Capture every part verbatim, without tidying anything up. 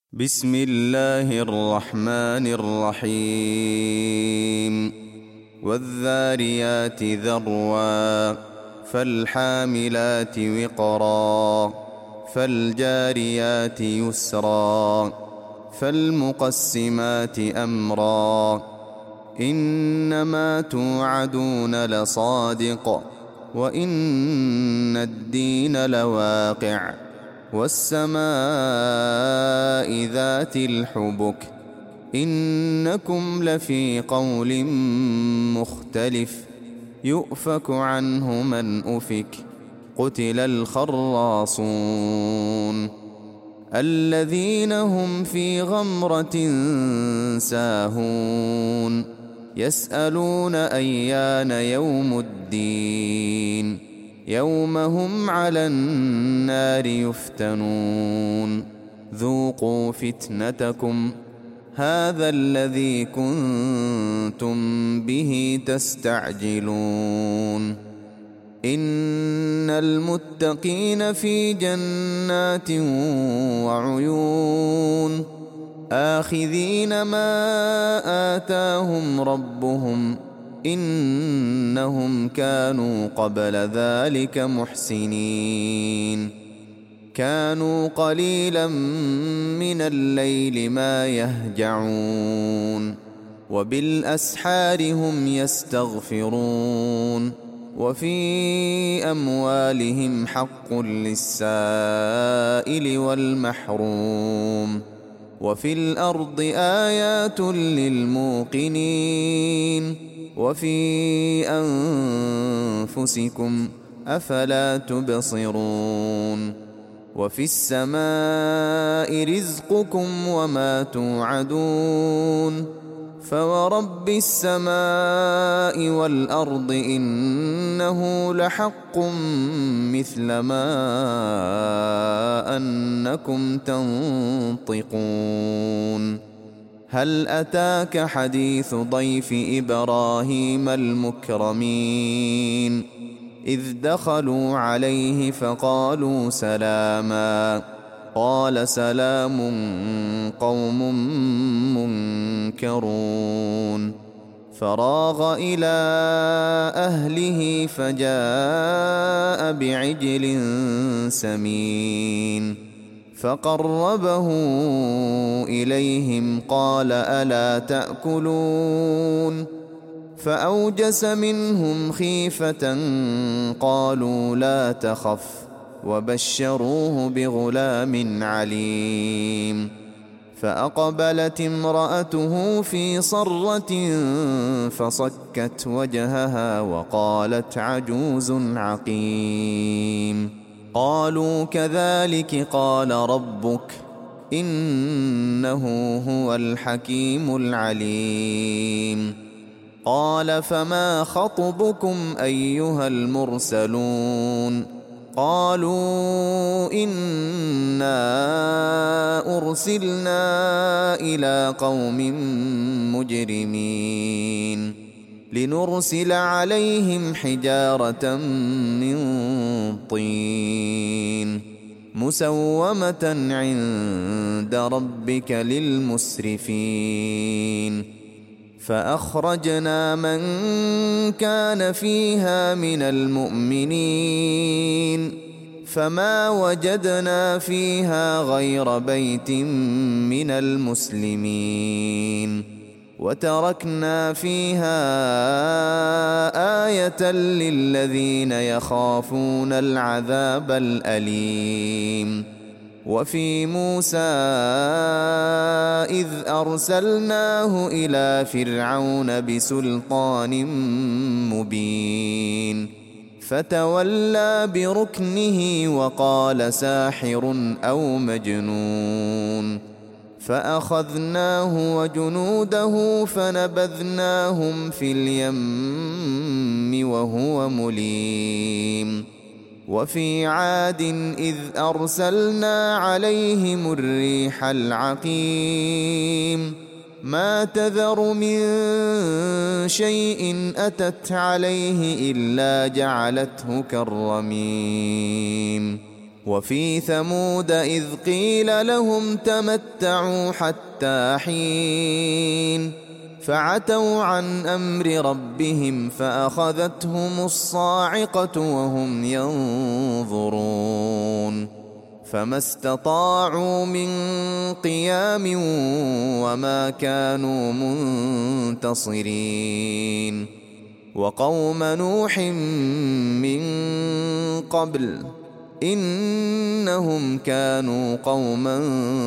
بسم الله الرحمن الرحيم والذاريات ذروا فالحاملات وقرا فالجاريات يسرا فالمقسمات أمرا إنما توعدون لصادق وإن الدين لواقع والسماء ذات الحبك إنكم لفي قول مختلف يؤفك عنه من أفك قتل الخراصون الذين هم في غمرة ساهون يسألون أيان يوم الدين يوم هم على النار يفتنون ذوقوا فتنتكم هذا الذي كنتم به تستعجلون إن المتقين في جنات وعيون آخذين ما آتاهم ربهم إنهم كانوا قبل ذلك محسنين كانوا قليلا من الليل ما يهجعون وبالأسحار هم يستغفرون وفي أموالهم حق للسائل والمحروم وفي الأرض آيات للموقنين وفي أنفسكم أفلا تبصرون وفي السماء رزقكم وما توعدون فورب السماء والأرض إنه لحق مثل ما أنكم تنطقون هل أتاك حديث ضيف إبراهيم المكرمين إذ دخلوا عليه فقالوا سلاما قال سلام قوم منكرون فراغ إلى أهله فجاء بعجل سمين فقربه إليهم قال ألا تأكلون فأوجس منهم خيفة قالوا لا تخف وبشروه بغلام عليم فأقبلت امرأته في صرة فصكت وجهها وقالت عجوز عقيم قالوا كذلك قال ربك إنه هو الحكيم العليم قال فما خطبكم أيها المرسلون قالوا إنا أرسلنا إلى قوم مجرمين لنرسل عليهم حجارة من طين مسومة عند ربك للمسرفين فأخرجنا من كان فيها من المؤمنين فما وجدنا فيها غير بيت من المسلمين وتركنا فيها آية للذين يخافون العذاب الأليم وفي موسى إذ أرسلناه إلى فرعون بسلطان مبين فتولى بركنه وقال ساحر أو مجنون فأخذناه وجنوده فنبذناهم في اليم وهو مليم وفي عاد إذ أرسلنا عليهم الريح العقيم ما تذر من شيء أتت عليه إلا جعلته كالرميم وفي ثمود إذ قيل لهم تمتعوا حتى حين فعتوا عن أمر ربهم فأخذتهم الصاعقة وهم ينظرون فما استطاعوا من قيام وما كانوا منتصرين وقوم نوح من قبل إنهم كانوا قوما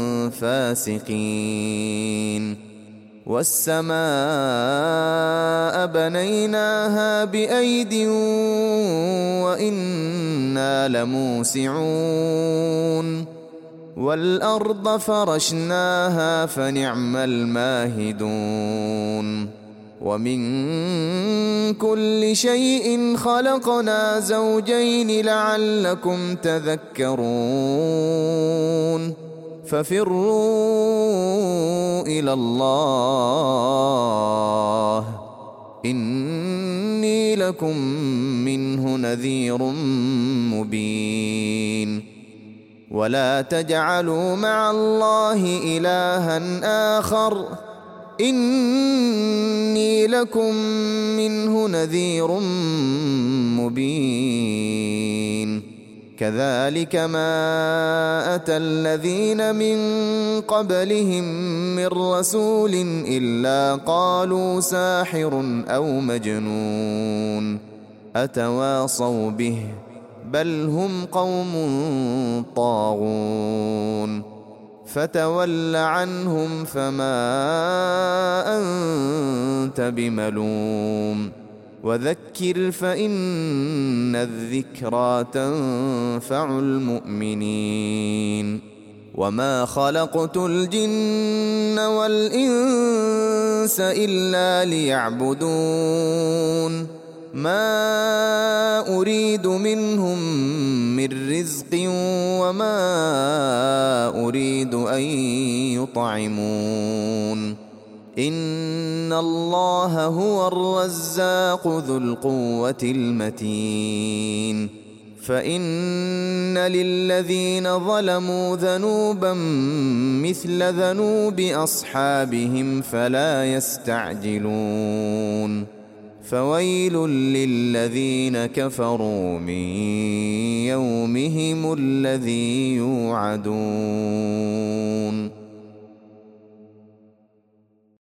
فاسقين والسماء بنيناها بأيد وإنا لموسعون والأرض فرشناها فنعم الماهدون ومن كل شيء خلقنا زوجين لعلكم تذكرون ففروا إلى الله إني لكم منه نذير مبين ولا تجعلوا مع الله إلها آخر إني لكم منه نذير مبين كذلك ما أتى الذين من قبلهم من رسول إلا قالوا ساحر أو مجنون أتواصوا به بل هم قوم طاغون فتول عنهم فما أنت بملوم وذكر فإن الذكرى تنفع المؤمنين وما خلقت الجن والإنس إلا ليعبدون ما أريد منهم من رزق وما أريد أن يطعمون إن الله هو الرزاق ذو القوة المتين فإن للذين ظلموا ذنوبا مثل ذنوب أصحابهم فلا يستعجلون فويل للذين كفروا من يومهم الذي يوعدون